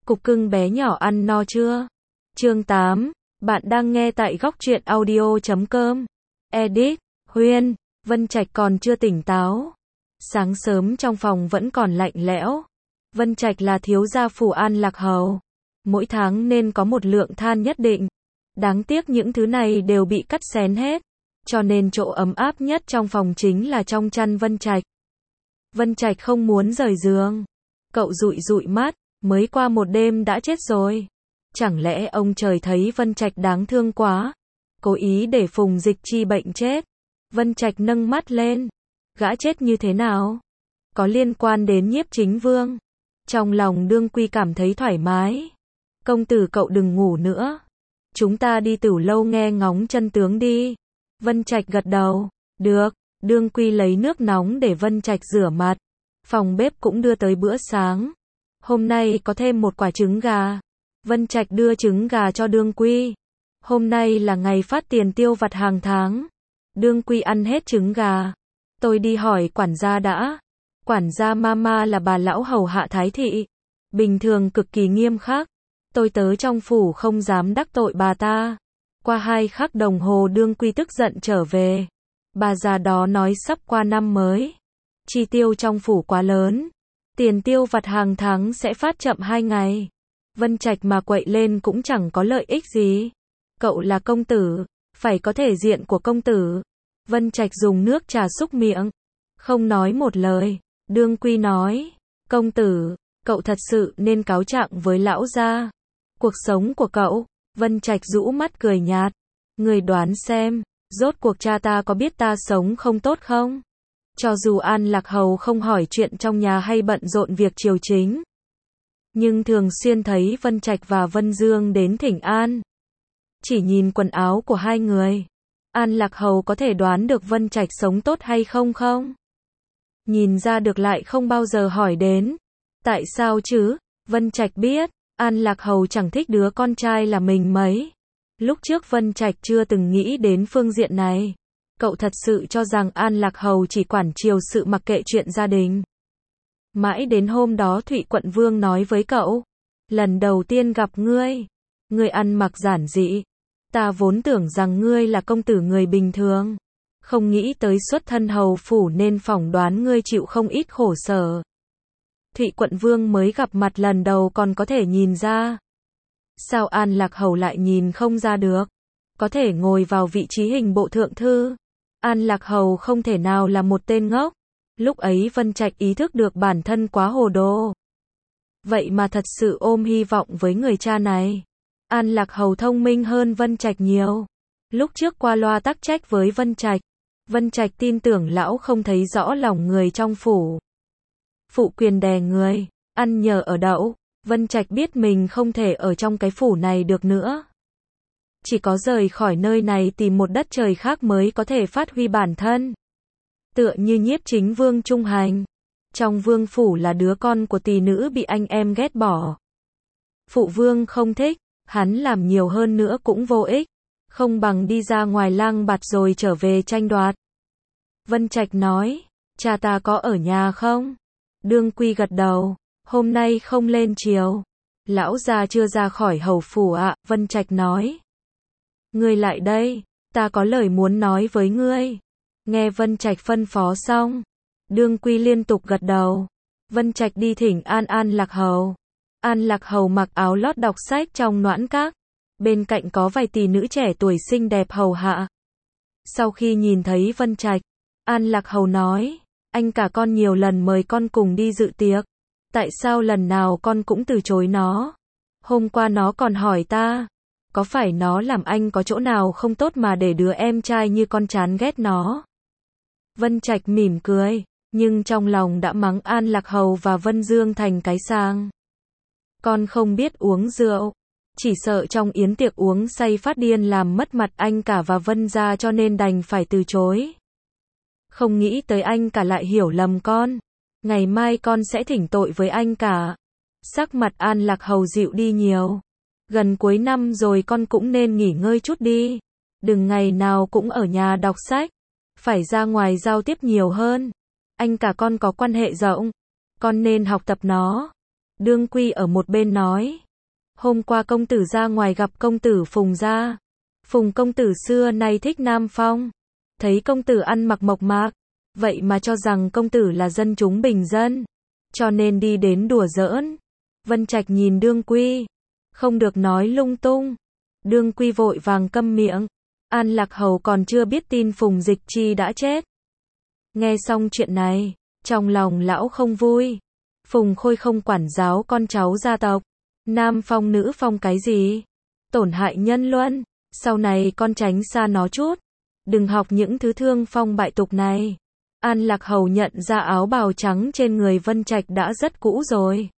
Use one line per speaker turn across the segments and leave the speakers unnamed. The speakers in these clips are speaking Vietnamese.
Cục cưng bé nhỏ ăn no chưa? Chương 8, bạn đang nghe tại góc truyện audio.com. Edit, Huyên, Vân Trạch còn chưa tỉnh táo. Sáng sớm trong phòng vẫn còn lạnh lẽo. Vân Trạch là thiếu gia phủ An Lạc Hầu. Mỗi tháng nên có một lượng than nhất định. Đáng tiếc những thứ này đều bị cắt xén hết. Cho nên chỗ ấm áp nhất trong phòng chính là trong chăn Vân Trạch. Vân Trạch không muốn rời giường. Cậu dụi dụi mắt, mới qua một đêm đã chết rồi. Chẳng lẽ ông trời thấy Vân Trạch đáng thương quá, cố ý để Phùng Dịch Chi bệnh chết? Vân Trạch nâng mắt lên. Gã chết như thế nào? Có liên quan đến Nhiếp Chính Vương. Trong lòng Đương Quy cảm thấy thoải mái. Công tử cậu đừng ngủ nữa. Chúng ta đi Tửu Lâu nghe ngóng chân tướng đi. Vân Trạch gật đầu. Được. Đương Quy lấy nước nóng để Vân Trạch rửa mặt. Phòng bếp cũng đưa tới bữa sáng. Hôm nay có thêm một quả trứng gà. Vân Trạch đưa trứng gà cho Đương Quy. Hôm nay là ngày phát tiền tiêu vặt hàng tháng. Đương Quy ăn hết trứng gà. Tôi đi hỏi quản gia đã. Quản gia mama là bà lão hầu hạ Thái thị. Bình thường cực kỳ nghiêm khắc. Tôi tớ trong phủ không dám đắc tội bà ta. Qua 2 khắc đồng hồ Đương Quy tức giận trở về. Bà già đó nói sắp qua năm mới. Chi tiêu trong phủ quá lớn. Tiền tiêu vặt hàng tháng sẽ phát chậm 2 ngày. Vân Trạch mà quậy lên cũng chẳng có lợi ích gì. Cậu là công tử, phải có thể diện của công tử. Vân Trạch dùng nước trà xúc miệng. Không nói một lời. Đương Quy nói. Công tử, cậu thật sự nên cáo trạng với lão gia. Cuộc sống của cậu. Vân Trạch rũ mắt cười nhạt. Người đoán xem, rốt cuộc cha ta có biết ta sống không tốt không? Cho dù An Lạc Hầu không hỏi chuyện trong nhà hay bận rộn việc triều chính, nhưng thường xuyên thấy Vân Trạch và Vân Dương đến thỉnh an. Chỉ nhìn quần áo của hai người, An Lạc Hầu có thể đoán được Vân Trạch sống tốt hay không không? Nhìn ra được lại không bao giờ hỏi đến. Tại sao chứ? Vân Trạch biết, An Lạc Hầu chẳng thích đứa con trai là mình mấy. Lúc trước Vân Trạch chưa từng nghĩ đến phương diện này. Cậu thật sự cho rằng An Lạc Hầu chỉ quản triều sự mặc kệ chuyện gia đình. Mãi đến hôm đó Thụy Quận Vương nói với cậu. Lần đầu tiên gặp ngươi, ngươi ăn mặc giản dị. Ta vốn tưởng rằng ngươi là công tử người bình thường. Không nghĩ tới xuất thân hầu phủ nên phỏng đoán ngươi chịu không ít khổ sở. Thụy Quận Vương mới gặp mặt lần đầu còn có thể nhìn ra. Sao An Lạc Hầu lại nhìn không ra được? Có thể ngồi vào vị trí hình bộ thượng thư. An Lạc Hầu không thể nào là một tên ngốc. Lúc ấy Vân Trạch ý thức được bản thân quá hồ đồ. Vậy mà thật sự ôm hy vọng với người cha này. An Lạc Hầu thông minh hơn Vân Trạch nhiều. Lúc trước qua loa tắc trách với Vân Trạch tin tưởng lão không thấy rõ lòng người trong phủ. Phụ quyền đè người, ăn nhờ ở đậu. Vân Trạch biết mình không thể ở trong cái phủ này được nữa. Chỉ có rời khỏi nơi này tìm một đất trời khác mới có thể phát huy bản thân. Tựa như Nhiếp Chính Vương Trung Hành. Trong vương phủ là đứa con của tỷ nữ bị anh em ghét bỏ. Phụ vương không thích, hắn làm nhiều hơn nữa cũng vô ích. Không bằng đi ra ngoài lang bạt rồi trở về tranh đoạt. Vân Trạch nói, cha ta có ở nhà không? Đương Quy gật đầu, hôm nay không lên triều. Lão gia chưa ra khỏi hầu phủ ạ, Vân Trạch nói. Ngươi lại đây, ta có lời muốn nói với ngươi. Nghe Vân Trạch phân phó xong, Đương Quy liên tục gật đầu. Vân Trạch đi thỉnh An Lạc Hầu. An Lạc Hầu mặc áo lót đọc sách trong noãn các. Bên cạnh có vài tỷ nữ trẻ tuổi xinh đẹp hầu hạ. Sau khi nhìn thấy Vân Trạch, An Lạc Hầu nói, anh cả con nhiều lần mời con cùng đi dự tiệc. Tại sao lần nào con cũng từ chối nó? Hôm qua nó còn hỏi ta, có phải nó làm anh có chỗ nào không tốt mà để đứa em trai như con chán ghét nó? Vân Trạch mỉm cười, nhưng trong lòng đã mắng An Lạc Hầu và Vân Dương thành cái sang. Con không biết uống rượu, chỉ sợ trong yến tiệc uống say phát điên làm mất mặt anh cả và Vân gia cho nên đành phải từ chối. Không nghĩ tới anh cả lại hiểu lầm con. Ngày mai con sẽ thỉnh tội với anh cả. Sắc mặt An Lạc Hầu dịu đi nhiều. Gần cuối năm rồi con cũng nên nghỉ ngơi chút đi. Đừng ngày nào cũng ở nhà đọc sách. Phải ra ngoài giao tiếp nhiều hơn. Anh cả con có quan hệ rộng. Con nên học tập nó. Đương Quy ở một bên nói. Hôm qua công tử ra ngoài gặp công tử Phùng gia. Phùng công tử xưa nay thích Nam Phong. Thấy công tử ăn mặc mộc mạc. Vậy mà cho rằng công tử là dân chúng bình dân. Cho nên đi đến đùa giỡn. Vân Trạch nhìn Đương Quy. Không được nói lung tung. Đương Quy vội vàng câm miệng. An Lạc Hầu còn chưa biết tin Phùng Dịch Chi đã chết. Nghe xong chuyện này, trong lòng lão không vui. Phùng Khôi không quản giáo con cháu gia tộc. Nam Phong nữ phong cái gì? Tổn hại nhân luân. Sau này con tránh xa nó chút. Đừng học những thứ thương phong bại tục này. An Lạc Hầu nhận ra áo bào trắng trên người Vân Trạch đã rất cũ rồi.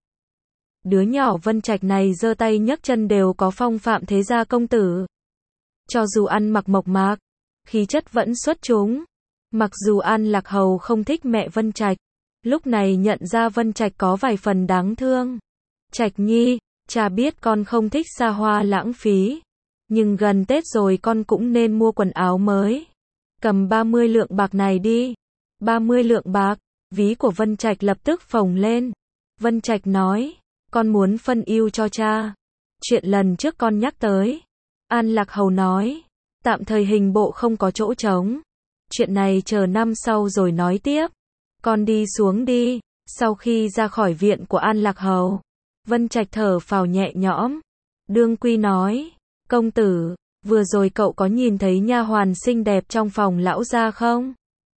Đứa nhỏ Vân Trạch này giơ tay nhấc chân đều có phong phạm thế gia công tử. Cho dù ăn mặc mộc mạc, khí chất vẫn xuất chúng. Mặc dù An Lạc Hầu không thích mẹ Vân Trạch, lúc này nhận ra Vân Trạch có vài phần đáng thương. Trạch nhi, cha biết con không thích xa hoa lãng phí, nhưng gần Tết rồi con cũng nên mua quần áo mới. Cầm 30 lượng bạc này đi. 30 lượng bạc, ví của Vân Trạch lập tức phồng lên. Vân Trạch nói, con muốn phân ưu cho cha. Chuyện lần trước con nhắc tới. An Lạc Hầu nói, tạm thời hình bộ không có chỗ trống. Chuyện này chờ năm sau rồi nói tiếp. Con đi xuống đi. Sau khi ra khỏi viện của An Lạc Hầu, Vân Trạch thở phào nhẹ nhõm. Đương Quy nói, công tử, vừa rồi cậu có nhìn thấy nha hoàn xinh đẹp trong phòng lão gia không?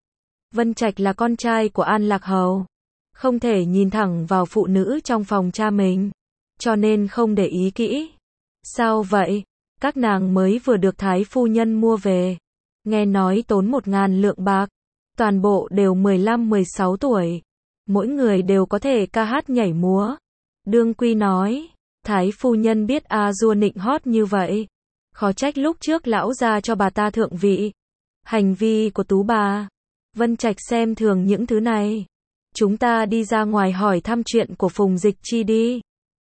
Vân Trạch là con trai của An Lạc Hầu, không thể nhìn thẳng vào phụ nữ trong phòng cha mình, cho nên không để ý kỹ. Sao vậy? Các nàng mới vừa được Thái phu nhân mua về. Nghe nói tốn 1.000 lượng bạc. Toàn bộ đều 15-16 tuổi. Mỗi người đều có thể ca hát nhảy múa. Đương Quy nói, Thái phu nhân biết a dua nịnh hót như vậy. Khó trách lúc trước lão gia cho bà ta thượng vị. Hành vi của tú bà. Vân Trạch xem thường những thứ này. Chúng ta đi ra ngoài hỏi thăm chuyện của Phùng Dịch Chi đi.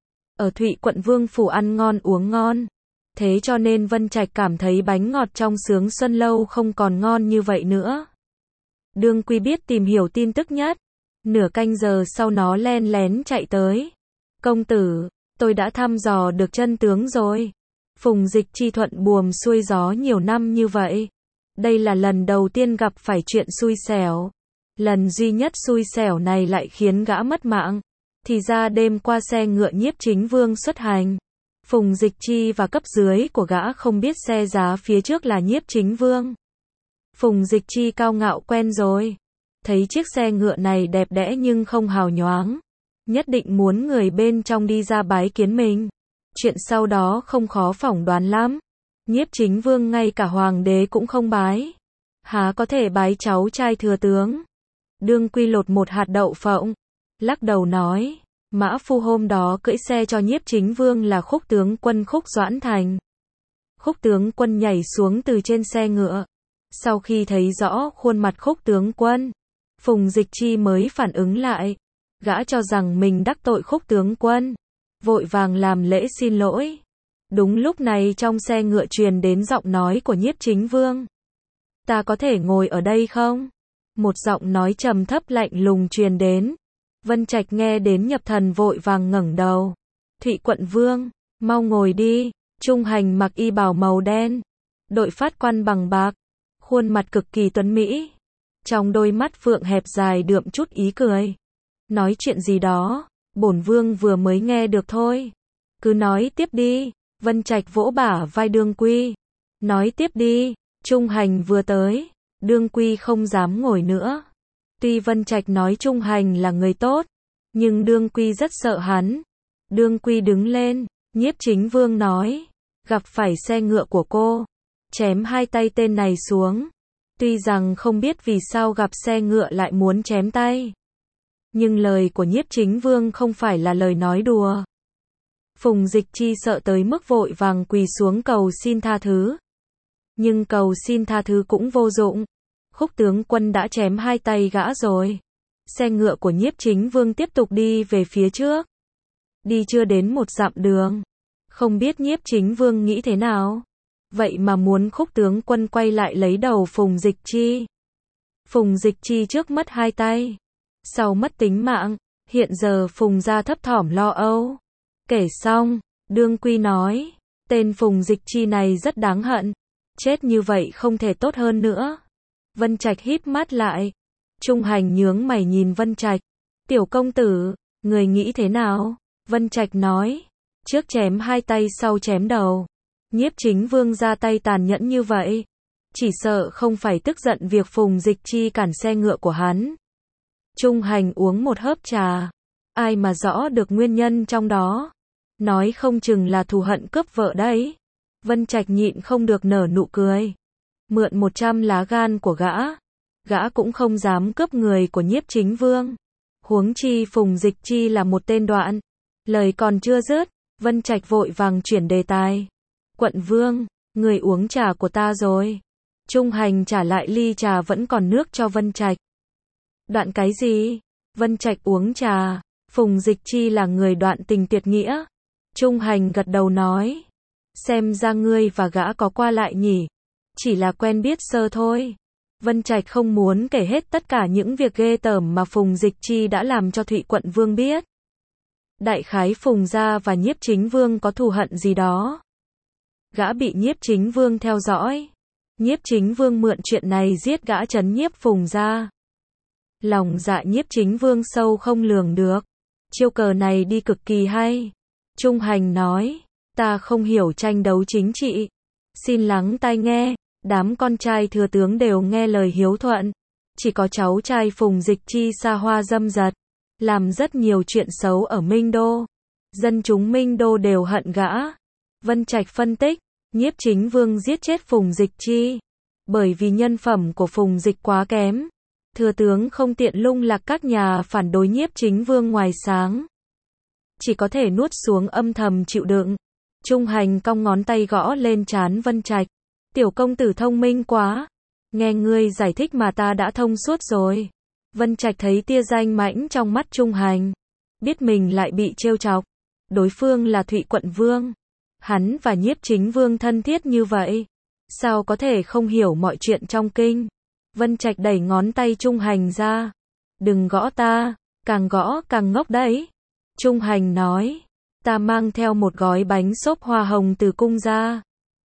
Ở Thụy Quận Vương phủ ăn ngon uống ngon. Thế cho nên Vân Trạch cảm thấy bánh ngọt trong Sướng Xuân Lâu không còn ngon như vậy nữa. Đương Quy biết tìm hiểu tin tức nhất. Nửa canh giờ sau nó len lén chạy tới. Công tử, tôi đã thăm dò được chân tướng rồi. Phùng Dịch Chi thuận buồm xuôi gió nhiều năm như vậy. Đây là lần đầu tiên gặp phải chuyện xui xẻo. Lần duy nhất xui xẻo này lại khiến gã mất mạng. Thì ra đêm qua xe ngựa Nhiếp Chính Vương xuất hành. Phùng Dịch Chi và cấp dưới của gã không biết xe giá phía trước là Nhiếp Chính Vương. Phùng Dịch Chi cao ngạo quen rồi. Thấy chiếc xe ngựa này đẹp đẽ nhưng không hào nhoáng. Nhất định muốn người bên trong đi ra bái kiến mình. Chuyện sau đó không khó phỏng đoán lắm. Nhiếp Chính Vương ngay cả hoàng đế cũng không bái. Há có thể bái cháu trai thừa tướng. Đương Quy lột một hạt đậu phộng. Lắc đầu nói. Mã phu hôm đó cưỡi xe cho Nhiếp Chính Vương là Khúc tướng quân Khúc Doãn Thành. Khúc tướng quân nhảy xuống từ trên xe ngựa. Sau khi thấy rõ khuôn mặt Khúc tướng quân, Phùng Dịch Chi mới phản ứng lại. Gã cho rằng mình đắc tội Khúc tướng quân. Vội vàng làm lễ xin lỗi. Đúng lúc này trong xe ngựa truyền đến giọng nói của Nhiếp Chính Vương. Ta có thể ngồi ở đây không? Một giọng nói trầm thấp lạnh lùng truyền đến. Vân Trạch nghe đến nhập thần vội vàng ngẩng đầu. Thụy Quận Vương, mau ngồi đi. Trung Hành mặc y bào màu đen, đội phát quan bằng bạc, khuôn mặt cực kỳ tuấn mỹ. Trong đôi mắt phượng hẹp dài đượm chút ý cười. Nói chuyện gì đó, bổn vương vừa mới nghe được thôi. Cứ nói tiếp đi. Vân Trạch vỗ bả vai Đương Quy. Nói tiếp đi. Trung Hành vừa tới. Đương Quy không dám ngồi nữa. Tuy Vân Trạch nói Trung Hành là người tốt, nhưng Đương Quy rất sợ hắn. Đương Quy đứng lên. Nhiếp Chính Vương nói. Gặp phải xe ngựa của cô. Chém hai tay tên này xuống. Tuy rằng không biết vì sao gặp xe ngựa lại muốn chém tay. Nhưng lời của Nhiếp Chính Vương không phải là lời nói đùa. Phùng Dịch Chi sợ tới mức vội vàng quỳ xuống cầu xin tha thứ. Nhưng cầu xin tha thứ cũng vô dụng. Khúc tướng quân đã chém hai tay gã rồi. Xe ngựa của Nhiếp Chính Vương tiếp tục đi về phía trước. Đi chưa đến một dặm đường. Không biết Nhiếp Chính Vương nghĩ thế nào. Vậy mà muốn Khúc tướng quân quay lại lấy đầu Phùng Dịch Chi. Phùng Dịch Chi trước mất hai tay. Sau mất tính mạng. Hiện giờ Phùng gia thấp thỏm lo âu. Kể xong, Đương Quy nói, tên Phùng Dịch Chi này rất đáng hận. Chết như vậy không thể tốt hơn nữa. Vân Trạch híp mắt lại. Trung Hành nhướng mày nhìn Vân Trạch. Tiểu công tử, người nghĩ thế nào? Vân Trạch nói, trước chém hai tay sau chém đầu. Nhiếp Chính Vương ra tay tàn nhẫn như vậy, chỉ sợ không phải tức giận việc Phùng Dịch Chi cản xe ngựa của hắn. Trung Hành uống một hớp trà. Ai mà rõ được nguyên nhân trong đó. Nói không chừng là thù hận cướp vợ đấy. Vân Trạch nhịn không được nở nụ cười. Mượn 100 lá gan của gã. Gã cũng không dám cướp người của Nhiếp Chính Vương. Huống chi Phùng Dịch Chi là một tên đoạn. Lời còn chưa dứt, Vân Trạch vội vàng chuyển đề tài. Quận Vương, người uống trà của ta rồi. Trung Hành trả lại ly trà vẫn còn nước cho Vân Trạch. Đoạn cái gì? Vân Trạch uống trà. Phùng Dịch Chi là người đoạn tình tuyệt nghĩa. Trung Hành gật đầu nói. Xem ra ngươi và gã có qua lại nhỉ. Chỉ là quen biết sơ thôi. Vân Trạch không muốn kể hết tất cả những việc ghê tởm mà Phùng Dịch Chi đã làm cho Thụy Quận Vương biết. Đại khái Phùng gia và Nhiếp Chính Vương có thù hận gì đó. Gã bị Nhiếp Chính Vương theo dõi. Nhiếp Chính Vương mượn chuyện này giết gã trấn nhiếp Phùng gia. Lòng dạ Nhiếp Chính Vương sâu không lường được. Chiêu cờ này đi cực kỳ hay. Trung Hành nói, ta không hiểu tranh đấu chính trị. Xin lắng tai nghe. Đám con trai thừa tướng đều nghe lời hiếu thuận. Chỉ có cháu trai Phùng Dịch Chi xa hoa dâm dật. Làm rất nhiều chuyện xấu ở Minh Đô. Dân chúng Minh Đô đều hận gã. Vân Trạch phân tích, Nhiếp Chính Vương giết chết Phùng Dịch Chi. Bởi vì nhân phẩm của Phùng Dịch quá kém. Thừa tướng không tiện lung lạc các nhà phản đối Nhiếp Chính Vương ngoài sáng. Chỉ có thể nuốt xuống âm thầm chịu đựng. Trung Hành cong ngón tay gõ lên trán Vân Trạch. Tiểu công tử thông minh quá. Nghe ngươi giải thích mà ta đã thông suốt rồi. Vân Trạch thấy tia danh mãnh trong mắt Trung Hành. Biết mình lại bị trêu chọc. Đối phương là Thụy Quận Vương. Hắn và Nhiếp Chính Vương thân thiết như vậy. Sao có thể không hiểu mọi chuyện trong kinh. Vân Trạch đẩy ngón tay Trung Hành ra. Đừng gõ ta. Càng gõ càng ngốc đấy. Trung Hành nói. Ta mang theo một gói bánh xốp hoa hồng từ cung ra.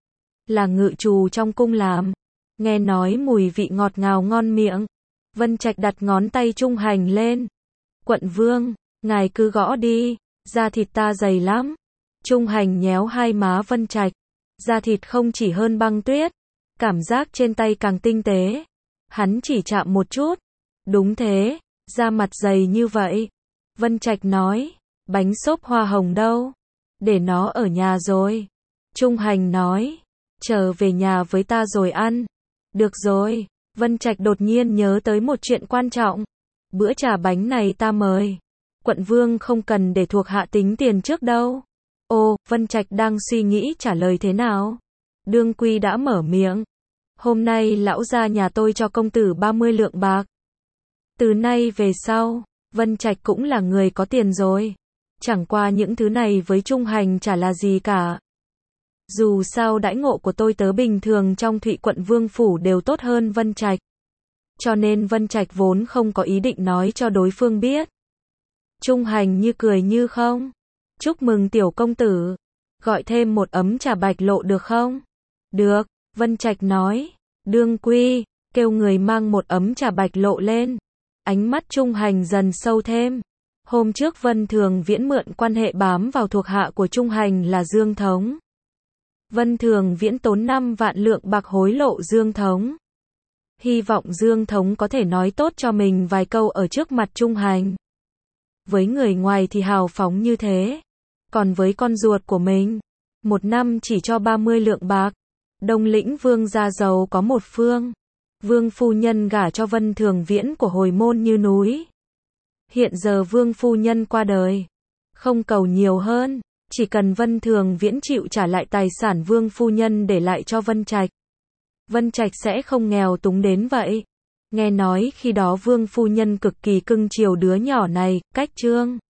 Là ngự trù trong cung làm. Nghe nói mùi vị ngọt ngào ngon miệng. Vân Trạch đặt ngón tay Trung Hành lên. Quận Vương, ngài cứ gõ đi. Da thịt ta dày lắm. Trung Hành nhéo hai má Vân Trạch. Da thịt không chỉ hơn băng tuyết. Cảm giác trên tay càng tinh tế. Hắn chỉ chạm một chút. Đúng thế, da mặt dày như vậy. Vân Trạch nói. Bánh xốp hoa hồng đâu? Để nó ở nhà rồi. Trung Hành nói. Trở về nhà với ta rồi ăn. Được rồi. Vân Trạch đột nhiên nhớ tới một chuyện quan trọng. Bữa trà bánh này ta mời. Quận Vương không cần để thuộc hạ tính tiền trước đâu. Ồ, Vân Trạch đang suy nghĩ trả lời thế nào. Đương Quy đã mở miệng. Hôm nay lão gia nhà tôi cho công tử 30 lượng bạc. Từ nay về sau, Vân Trạch cũng là người có tiền rồi. Chẳng qua những thứ này với Trung Hành chả là gì cả. Dù sao đãi ngộ của tôi tớ bình thường trong Thụy Quận Vương phủ đều tốt hơn Vân Trạch. Cho nên Vân Trạch vốn không có ý định nói cho đối phương biết. Trung Hành như cười như không. Chúc mừng tiểu công tử. Gọi thêm một ấm trà bạch lộ được không? Được, Vân Trạch nói. Đương Quy, kêu người mang một ấm trà bạch lộ lên. Ánh mắt Trung Hành dần sâu thêm. Hôm trước Vân Thường Viễn mượn quan hệ bám vào thuộc hạ của Trung Hành là Dương Thống. Vân Thường Viễn tốn 5 vạn lượng bạc hối lộ Dương Thống. Hy vọng Dương Thống có thể nói tốt cho mình vài câu ở trước mặt Trung Hành. Với người ngoài thì hào phóng như thế. Còn với con ruột của mình, một năm chỉ cho 30 lượng bạc. Đông Lĩnh Vương gia giàu có một phương. Vương phu nhân gả cho Vân Thường Viễn của hồi môn như núi. Hiện giờ Vương phu nhân qua đời. Không cầu nhiều hơn. Chỉ cần Vân Thường Viễn chịu trả lại tài sản Vương phu nhân để lại cho Vân Trạch. Vân Trạch sẽ không nghèo túng đến vậy. Nghe nói khi đó Vương phu nhân cực kỳ cưng chiều đứa nhỏ này, cách Trương